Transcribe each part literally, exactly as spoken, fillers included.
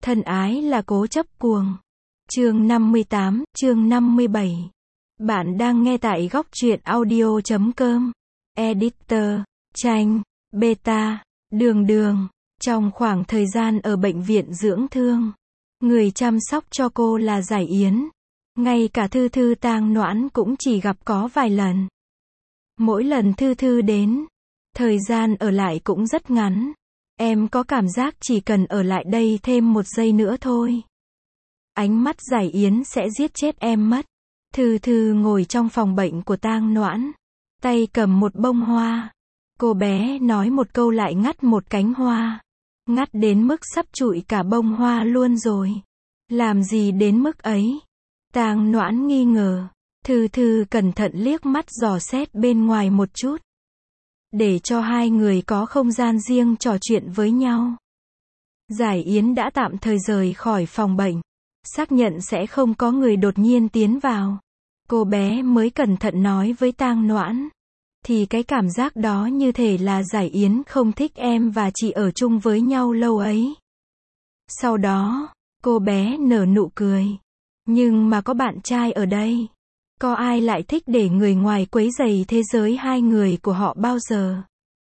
Thân ái là cố chấp cuồng. Chương năm mươi tám, chương năm mươi bảy. Bạn đang nghe tại góc truyện audio chấm com. Editor, Tranh, Beta, Đường Đường. Trong khoảng thời gian ở bệnh viện dưỡng thương, người chăm sóc cho cô là Giải Yến. Ngay cả Thư Thư tang noãn cũng chỉ gặp có vài lần. Mỗi lần Thư Thư đến, thời gian ở lại cũng rất ngắn. Em có cảm giác chỉ cần ở lại đây thêm một giây nữa thôi, ánh mắt Giải Yến sẽ giết chết em mất. Thư Thư ngồi trong phòng bệnh của tang noãn, tay cầm một bông hoa. Cô bé nói một câu lại ngắt một cánh hoa, ngắt đến mức sắp trụi cả bông hoa luôn rồi. Làm gì đến mức ấy? Tang noãn nghi ngờ. Thư Thư cẩn thận liếc mắt dò xét bên ngoài một chút, để cho hai người có không gian riêng trò chuyện với nhau. Giải Yến đã tạm thời rời khỏi phòng bệnh, xác nhận sẽ không có người đột nhiên tiến vào. Cô bé mới cẩn thận nói với tang noãn, thì cái cảm giác đó như thể là Giải Yến không thích em và chị ở chung với nhau lâu ấy. Sau đó, cô bé nở nụ cười. Nhưng mà có bạn trai ở đây, có ai lại thích để người ngoài quấy rầy thế giới hai người của họ bao giờ?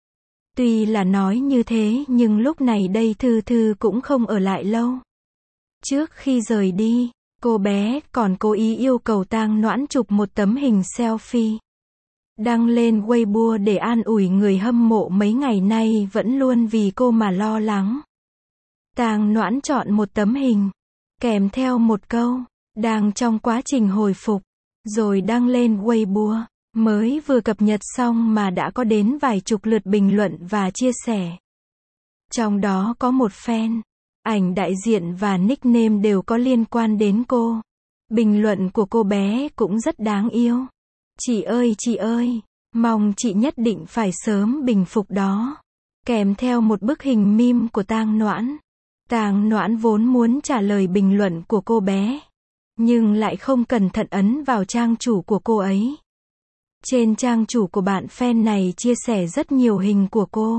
Tuy là nói như thế nhưng lúc này đây Thư Thư cũng không ở lại lâu. Trước khi rời đi, cô bé còn cố ý yêu cầu tang noãn chụp một tấm hình selfie, đăng lên Weibo để an ủi người hâm mộ mấy ngày nay vẫn luôn vì cô mà lo lắng. Tang noãn chọn một tấm hình, kèm theo một câu, đang trong quá trình hồi phục, rồi đăng lên Weibo. Mới vừa cập nhật xong mà đã có đến vài chục lượt bình luận và chia sẻ. Trong đó có một fan, ảnh đại diện và nickname đều có liên quan đến cô. Bình luận của cô bé cũng rất đáng yêu. Chị ơi chị ơi, mong chị nhất định phải sớm bình phục đó. Kèm theo một bức hình meme của tang noãn. Tang noãn vốn muốn trả lời bình luận của cô bé, nhưng lại không cẩn thận ấn vào trang chủ của cô ấy. Trên trang chủ của bạn fan này chia sẻ rất nhiều hình của cô,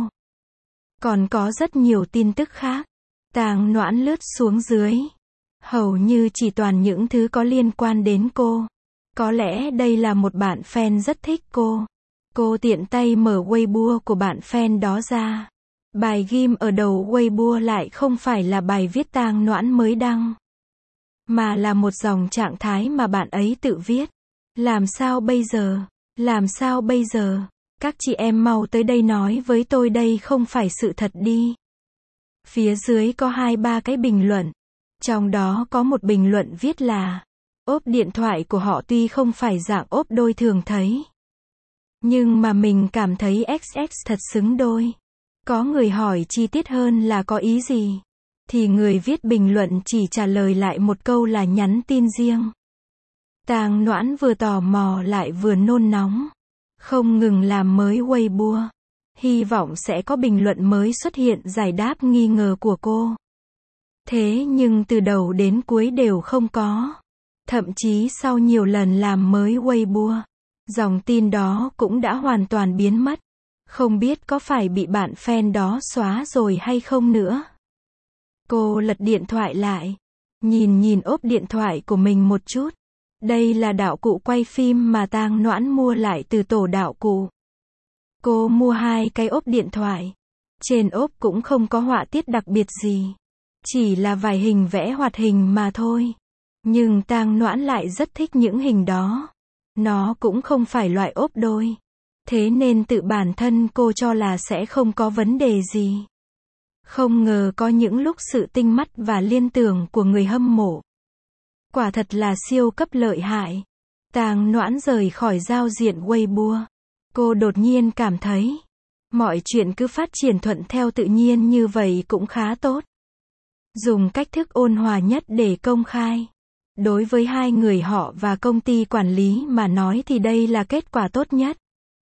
còn có rất nhiều tin tức khác. Tang noãn lướt xuống dưới, hầu như chỉ toàn những thứ có liên quan đến cô. Có lẽ đây là một bạn fan rất thích cô. Cô tiện tay mở Weibo của bạn fan đó ra. Bài ghim ở đầu Weibo lại không phải là bài viết tang noãn mới đăng, mà là một dòng trạng thái mà bạn ấy tự viết. Làm sao bây giờ? Làm sao bây giờ? Các chị em mau tới đây nói với tôi đây không phải sự thật đi. Phía dưới có hai ba cái bình luận. Trong đó có một bình luận viết là, ốp điện thoại của họ tuy không phải dạng ốp đôi thường thấy, nhưng mà mình cảm thấy ích ích thật xứng đôi. Có người hỏi chi tiết hơn là có ý gì, thì người viết bình luận chỉ trả lời lại một câu là nhắn tin riêng. Tang noãn vừa tò mò lại vừa nôn nóng, không ngừng làm mới Weibo, hy vọng sẽ có bình luận mới xuất hiện giải đáp nghi ngờ của cô. Thế nhưng từ đầu đến cuối đều không có. Thậm chí sau nhiều lần làm mới Weibo, dòng tin đó cũng đã hoàn toàn biến mất. Không biết có phải bị bạn fan đó xóa rồi hay không nữa. Cô lật điện thoại lại, nhìn nhìn ốp điện thoại của mình một chút. Đây là đạo cụ quay phim mà tang noãn mua lại từ tổ đạo cụ. Cô mua hai cái ốp điện thoại. Trên ốp cũng không có họa tiết đặc biệt gì, chỉ là vài hình vẽ hoạt hình mà thôi. Nhưng tang noãn lại rất thích những hình đó. Nó cũng không phải loại ốp đôi, thế nên tự bản thân cô cho là sẽ không có vấn đề gì. Không ngờ có những lúc sự tinh mắt và liên tưởng của người hâm mộ quả thật là siêu cấp lợi hại. Tang noãn rời khỏi giao diện Weibo, cô đột nhiên cảm thấy mọi chuyện cứ phát triển thuận theo tự nhiên như vậy cũng khá tốt. Dùng cách thức ôn hòa nhất để công khai. Đối với hai người họ và công ty quản lý mà nói thì đây là kết quả tốt nhất.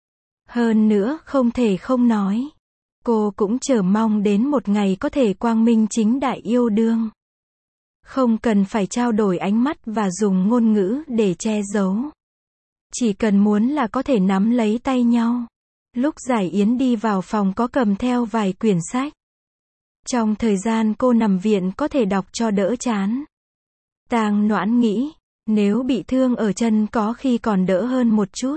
Hơn nữa không thể không nói, cô cũng chờ mong đến một ngày có thể quang minh chính đại yêu đương. Không cần phải trao đổi ánh mắt và dùng ngôn ngữ để che giấu. Chỉ cần muốn là có thể nắm lấy tay nhau. Lúc Giải Yến đi vào phòng có cầm theo vài quyển sách. Trong thời gian cô nằm viện có thể đọc cho đỡ chán. Tang Noãn nghĩ, nếu bị thương ở chân có khi còn đỡ hơn một chút.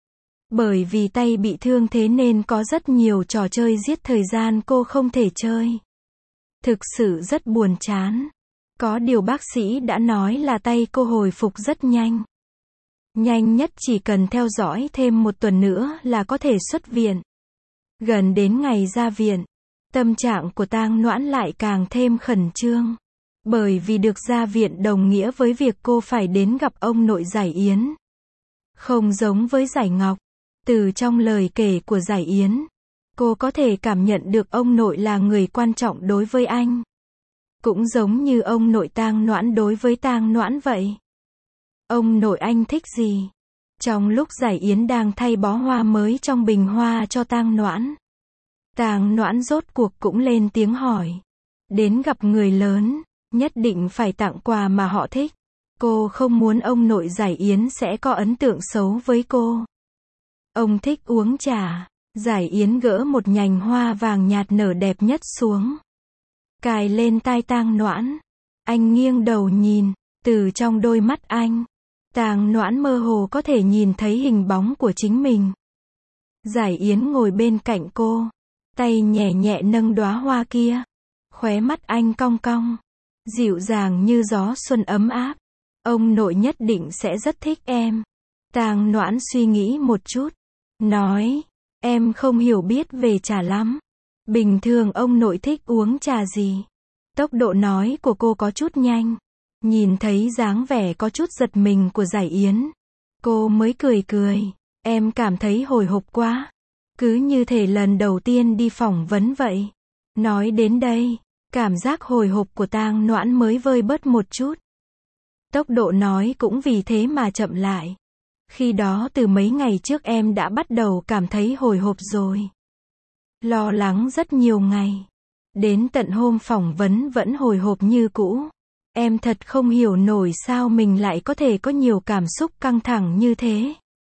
Bởi vì tay bị thương thế nên có rất nhiều trò chơi giết thời gian cô không thể chơi. Thực sự rất buồn chán. Có điều bác sĩ đã nói là tay cô hồi phục rất nhanh. Nhanh nhất chỉ cần theo dõi thêm một tuần nữa là có thể xuất viện. Gần đến ngày ra viện, tâm trạng của Tang Noãn lại càng thêm khẩn trương. Bởi vì được ra viện đồng nghĩa với việc cô phải đến gặp ông nội Giải Yến. Không giống với Giải Ngọc. Từ trong lời kể của Giải Yến, cô có thể cảm nhận được ông nội là người quan trọng đối với anh. Cũng giống như ông nội Tang Noãn đối với Tang Noãn vậy. Ông nội anh thích gì? Trong lúc Giải Yến đang thay bó hoa mới trong bình hoa cho Tang Noãn, Tang Noãn rốt cuộc cũng lên tiếng hỏi. Đến gặp người lớn, nhất định phải tặng quà mà họ thích. Cô không muốn ông nội Giải Yến sẽ có ấn tượng xấu với cô. Ông thích uống trà. Giải Yến gỡ một nhành hoa vàng nhạt nở đẹp nhất xuống, cài lên tai Tang Noãn. Anh nghiêng đầu nhìn, từ trong đôi mắt anh, Tang Noãn mơ hồ có thể nhìn thấy hình bóng của chính mình. Giải Yến ngồi bên cạnh cô, tay nhẹ nhẹ nâng đóa hoa kia. Khóe mắt anh cong cong, dịu dàng như gió xuân ấm áp. Ông nội nhất định sẽ rất thích em. Tang Noãn suy nghĩ một chút, nói, em không hiểu biết về trà lắm. Bình thường ông nội thích uống trà gì? Tốc độ nói của cô có chút nhanh. Nhìn thấy dáng vẻ có chút giật mình của Giải Yến, cô mới cười cười. Em cảm thấy hồi hộp quá. Cứ như thể lần đầu tiên đi phỏng vấn vậy. Nói đến đây, cảm giác hồi hộp của Tang Noãn mới vơi bớt một chút. Tốc độ nói cũng vì thế mà chậm lại. Khi đó từ mấy ngày trước em đã bắt đầu cảm thấy hồi hộp rồi. Lo lắng rất nhiều ngày. Đến tận hôm phỏng vấn vẫn hồi hộp như cũ. Em thật không hiểu nổi sao mình lại có thể có nhiều cảm xúc căng thẳng như thế.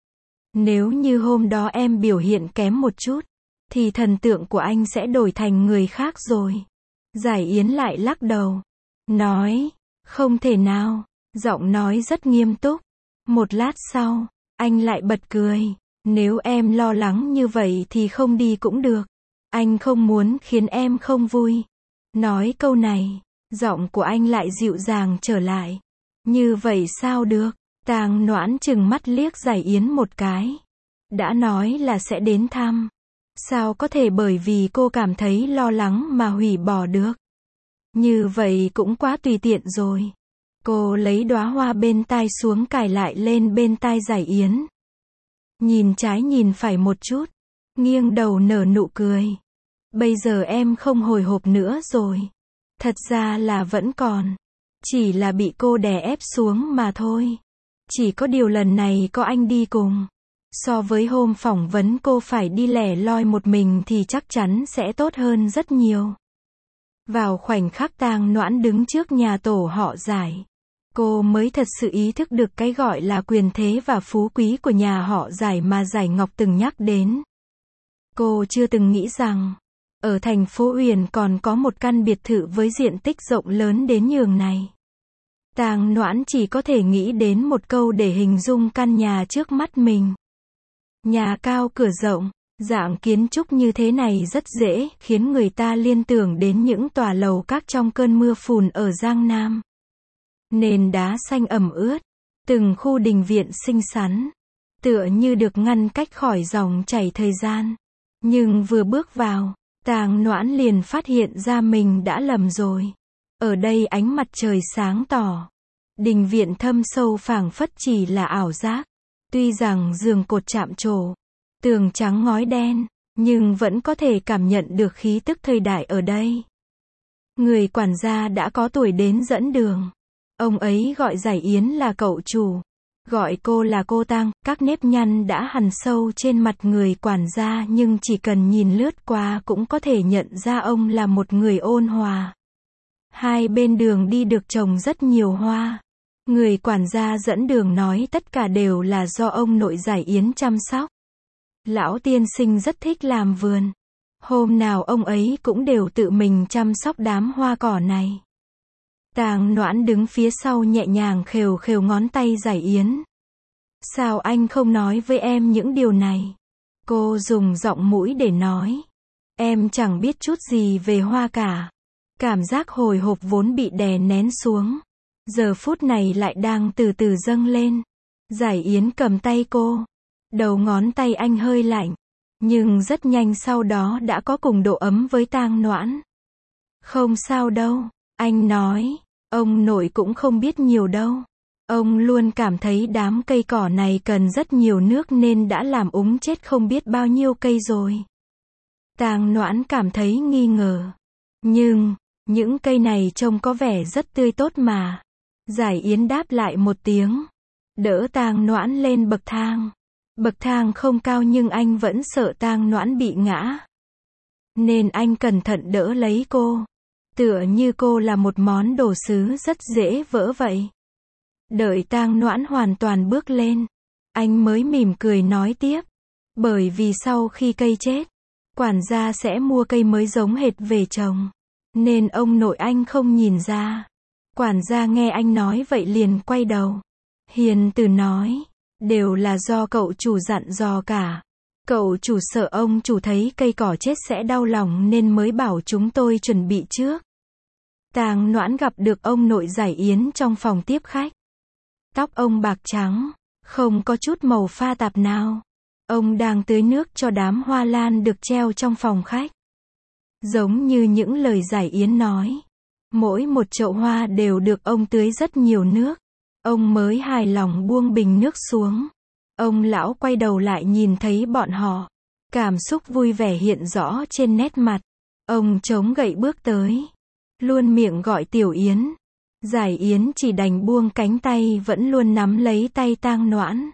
Nếu như hôm đó em biểu hiện kém một chút, thì thần tượng của anh sẽ đổi thành người khác rồi. Giải Yến lại lắc đầu. Nói, không thể nào. Giọng nói rất nghiêm túc. Một lát sau, anh lại bật cười. Nếu em lo lắng như vậy thì không đi cũng được. Anh không muốn khiến em không vui. Nói câu này, giọng của anh lại dịu dàng trở lại. Như vậy sao được? Tang Noãn chừng mắt liếc Giải Yến một cái. Đã nói là sẽ đến thăm. Sao có thể bởi vì cô cảm thấy lo lắng mà hủy bỏ được? Như vậy cũng quá tùy tiện rồi. Cô lấy đóa hoa bên tai xuống cài lại lên bên tai Giải Yến. Nhìn trái nhìn phải một chút. Nghiêng đầu nở nụ cười. Bây giờ em không hồi hộp nữa rồi. Thật ra là vẫn còn. Chỉ là bị cô đè ép xuống mà thôi. Chỉ có điều lần này có anh đi cùng. So với hôm phỏng vấn cô phải đi lẻ loi một mình thì chắc chắn sẽ tốt hơn rất nhiều. Vào khoảnh khắc Tang Noãn đứng trước nhà tổ họ Giải, cô mới thật sự ý thức được cái gọi là quyền thế và phú quý của nhà họ Giải mà Giải Ngọc từng nhắc đến. Cô chưa từng nghĩ rằng, ở thành phố Uyển còn có một căn biệt thự với diện tích rộng lớn đến nhường này. Tang Noãn chỉ có thể nghĩ đến một câu để hình dung căn nhà trước mắt mình. Nhà cao cửa rộng, dạng kiến trúc như thế này rất dễ khiến người ta liên tưởng đến những tòa lầu các trong cơn mưa phùn ở Giang Nam. Nền đá xanh ẩm ướt, từng khu đình viện xinh xắn, tựa như được ngăn cách khỏi dòng chảy thời gian. Nhưng vừa bước vào, Tang Noãn liền phát hiện ra mình đã lầm rồi. Ở đây ánh mặt trời sáng tỏ. Đình viện thâm sâu phảng phất chỉ là ảo giác. Tuy rằng giường cột chạm trổ, tường trắng ngói đen, nhưng vẫn có thể cảm nhận được khí tức thời đại ở đây. Người quản gia đã có tuổi đến dẫn đường. Ông ấy gọi Giải Yến là cậu chủ, gọi cô là cô Tang. Các nếp nhăn đã hằn sâu trên mặt người quản gia nhưng chỉ cần nhìn lướt qua cũng có thể nhận ra ông là một người ôn hòa. Hai bên đường đi được trồng rất nhiều hoa. Người quản gia dẫn đường nói tất cả đều là do ông nội Giải Yến chăm sóc. Lão tiên sinh rất thích làm vườn. Hôm nào ông ấy cũng đều tự mình chăm sóc đám hoa cỏ này. Tang Noãn đứng phía sau nhẹ nhàng khều khều ngón tay Giải Yến. Sao anh không nói với em những điều này? Cô dùng giọng mũi để nói. Em chẳng biết chút gì về hoa cả. Cảm giác hồi hộp vốn bị đè nén xuống, giờ phút này lại đang từ từ dâng lên. Giải Yến cầm tay cô. Đầu ngón tay anh hơi lạnh, nhưng rất nhanh sau đó đã có cùng độ ấm với Tang Noãn. Không sao đâu, anh nói. Ông nội cũng không biết nhiều đâu. Ông luôn cảm thấy đám cây cỏ này cần rất nhiều nước nên đã làm úng chết không biết bao nhiêu cây rồi. Tang Noãn cảm thấy nghi ngờ. Nhưng, những cây này trông có vẻ rất tươi tốt mà. Giải Yến đáp lại một tiếng. Đỡ Tang Noãn lên bậc thang. Bậc thang không cao nhưng anh vẫn sợ Tang Noãn bị ngã. Nên anh cẩn thận đỡ lấy cô. Tựa như cô là một món đồ sứ rất dễ vỡ vậy. Đợi Tang Noãn hoàn toàn bước lên, anh mới mỉm cười nói tiếp. Bởi vì sau khi cây chết, quản gia sẽ mua cây mới giống hệt về trồng. Nên ông nội anh không nhìn ra. Quản gia nghe anh nói vậy liền quay đầu. Hiền từ nói. Đều là do cậu chủ dặn dò cả. Cậu chủ sợ ông chủ thấy cây cỏ chết sẽ đau lòng nên mới bảo chúng tôi chuẩn bị trước. Tang Noãn gặp được ông nội Giải Yến trong phòng tiếp khách. Tóc ông bạc trắng, không có chút màu pha tạp nào. Ông đang tưới nước cho đám hoa lan được treo trong phòng khách. Giống như những lời Giải Yến nói. Mỗi một chậu hoa đều được ông tưới rất nhiều nước. Ông mới hài lòng buông bình nước xuống. Ông lão quay đầu lại nhìn thấy bọn họ. Cảm xúc vui vẻ hiện rõ trên nét mặt. Ông chống gậy bước tới. Luôn miệng gọi Tiểu Yến. Giải Yến chỉ đành buông cánh tay vẫn luôn nắm lấy tay Tang Noãn.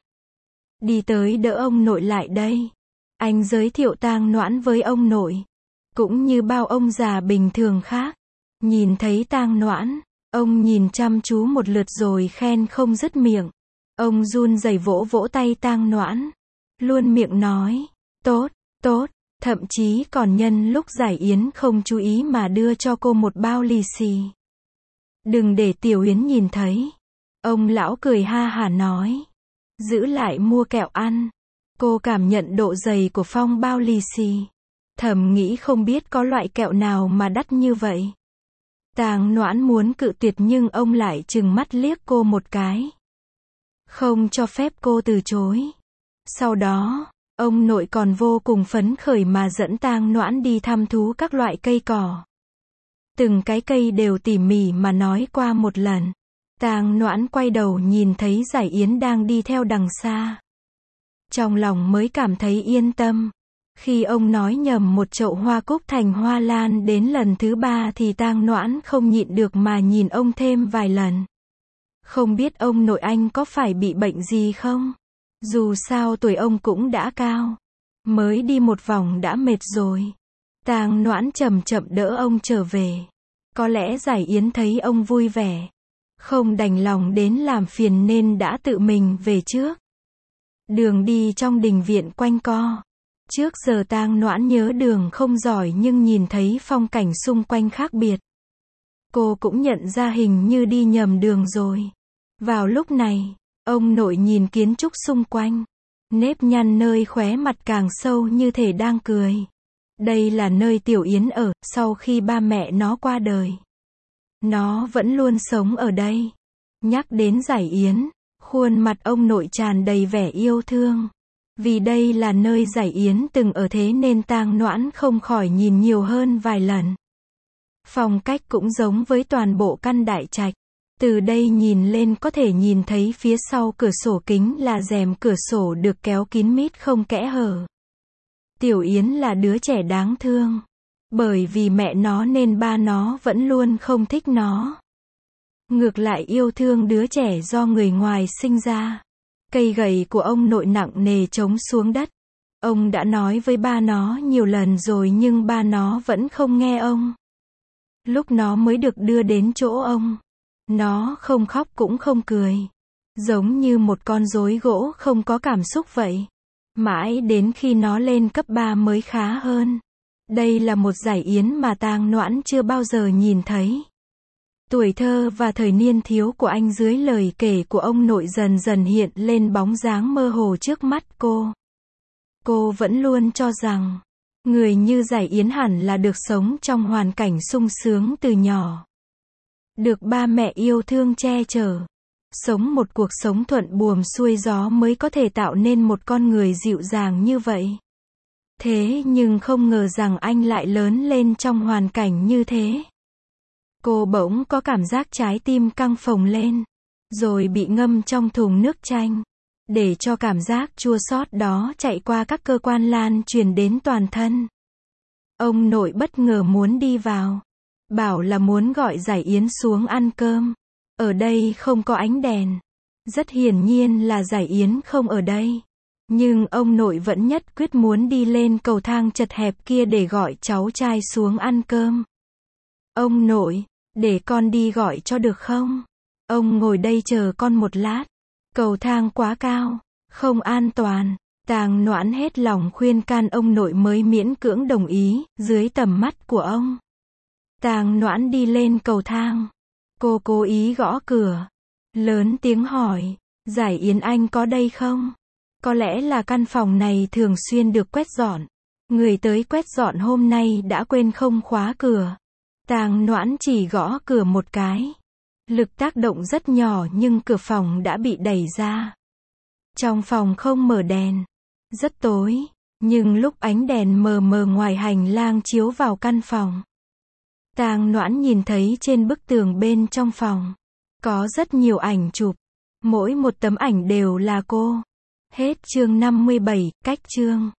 Đi tới đỡ ông nội lại đây. Anh giới thiệu Tang Noãn với ông nội. Cũng như bao ông già bình thường khác. Nhìn thấy Tang Noãn, ông nhìn chăm chú một lượt rồi khen không dứt miệng. Ông run rẩy vỗ vỗ tay Tang Noãn. Luôn miệng nói, tốt, tốt, thậm chí còn nhân lúc Giải Yến không chú ý mà đưa cho cô một bao lì xì. Đừng để Tiểu Yến nhìn thấy. Ông lão cười ha hả nói. Giữ lại mua kẹo ăn. Cô cảm nhận độ dày của phong bao lì xì. Thầm nghĩ không biết có loại kẹo nào mà đắt như vậy. Tang Noãn muốn cự tuyệt nhưng ông lại trừng mắt liếc cô một cái. Không cho phép cô từ chối. Sau đó, ông nội còn vô cùng phấn khởi mà dẫn Tang Noãn đi thăm thú các loại cây cỏ. Từng cái cây đều tỉ mỉ mà nói qua một lần. Tang Noãn quay đầu nhìn thấy Giải Yến đang đi theo đằng xa. Trong lòng mới cảm thấy yên tâm. Khi ông nói nhầm một chậu hoa cúc thành hoa lan đến lần thứ ba thì Tang Noãn không nhịn được mà nhìn ông thêm vài lần. Không biết ông nội anh có phải bị bệnh gì không? Dù sao tuổi ông cũng đã cao. Mới đi một vòng đã mệt rồi. Tang Noãn chậm chậm đỡ ông trở về. Có lẽ Giải Yến thấy ông vui vẻ. Không đành lòng đến làm phiền nên đã tự mình về trước. Đường đi trong đình viện quanh co. Trước giờ Tang Noãn nhớ đường không giỏi nhưng nhìn thấy phong cảnh xung quanh khác biệt. Cô cũng nhận ra hình như đi nhầm đường rồi. Vào lúc này, ông nội nhìn kiến trúc xung quanh. Nếp nhăn nơi khóe mặt càng sâu như thể đang cười. Đây là nơi Tiểu Yến ở, sau khi ba mẹ nó qua đời. Nó vẫn luôn sống ở đây. Nhắc đến Giải Yến, khuôn mặt ông nội tràn đầy vẻ yêu thương. Vì đây là nơi Giải Yến từng ở thế nên Tang Noãn không khỏi nhìn nhiều hơn vài lần. Phong cách cũng giống với toàn bộ căn đại trạch. Từ đây nhìn lên có thể nhìn thấy phía sau cửa sổ kính là rèm cửa sổ được kéo kín mít không kẽ hở. Tiểu Yến là đứa trẻ đáng thương. Bởi vì mẹ nó nên ba nó vẫn luôn không thích nó. Ngược lại yêu thương đứa trẻ do người ngoài sinh ra. Cây gậy của ông nội nặng nề trống xuống đất. Ông đã nói với ba nó nhiều lần rồi nhưng ba nó vẫn không nghe ông. Lúc nó mới được đưa đến chỗ ông, nó không khóc cũng không cười. Giống như một con rối gỗ không có cảm xúc vậy. Mãi đến khi nó lên cấp ba mới khá hơn. Đây là một giải yến mà Tang Noãn chưa bao giờ nhìn thấy. Tuổi thơ và thời niên thiếu của anh dưới lời kể của ông nội dần dần hiện lên bóng dáng mơ hồ trước mắt cô. Cô vẫn luôn cho rằng, người như Giải Yến hẳn là được sống trong hoàn cảnh sung sướng từ nhỏ. Được ba mẹ yêu thương che chở. Sống một cuộc sống thuận buồm xuôi gió mới có thể tạo nên một con người dịu dàng như vậy. Thế nhưng không ngờ rằng anh lại lớn lên trong hoàn cảnh như thế. Cô bỗng có cảm giác trái tim căng phồng lên, rồi bị ngâm trong thùng nước chanh, để cho cảm giác chua xót đó chạy qua các cơ quan lan truyền đến toàn thân. Ông nội bất ngờ muốn đi vào, bảo là muốn gọi Giải Yến xuống ăn cơm. Ở đây không có ánh đèn. Rất hiển nhiên là Giải Yến không ở đây. Nhưng ông nội vẫn nhất quyết muốn đi lên cầu thang chật hẹp kia để gọi cháu trai xuống ăn cơm. Ông nội, để con đi gọi cho được không? Ông ngồi đây chờ con một lát. Cầu thang quá cao, không an toàn. Tang Noãn hết lòng khuyên can ông nội mới miễn cưỡng đồng ý, dưới tầm mắt của ông. Tang Noãn đi lên cầu thang. Cô cố ý gõ cửa. Lớn tiếng hỏi, Giải Yến anh có đây không? Có lẽ là căn phòng này thường xuyên được quét dọn. Người tới quét dọn hôm nay đã quên không khóa cửa. Tang Noãn chỉ gõ cửa một cái. Lực tác động rất nhỏ nhưng cửa phòng đã bị đẩy ra. Trong phòng không mở đèn. Rất tối, nhưng lúc ánh đèn mờ mờ ngoài hành lang chiếu vào căn phòng, Tang Noãn nhìn thấy trên bức tường bên trong phòng có rất nhiều ảnh chụp. Mỗi một tấm ảnh đều là cô. Hết chương năm mươi bảy, cách chương.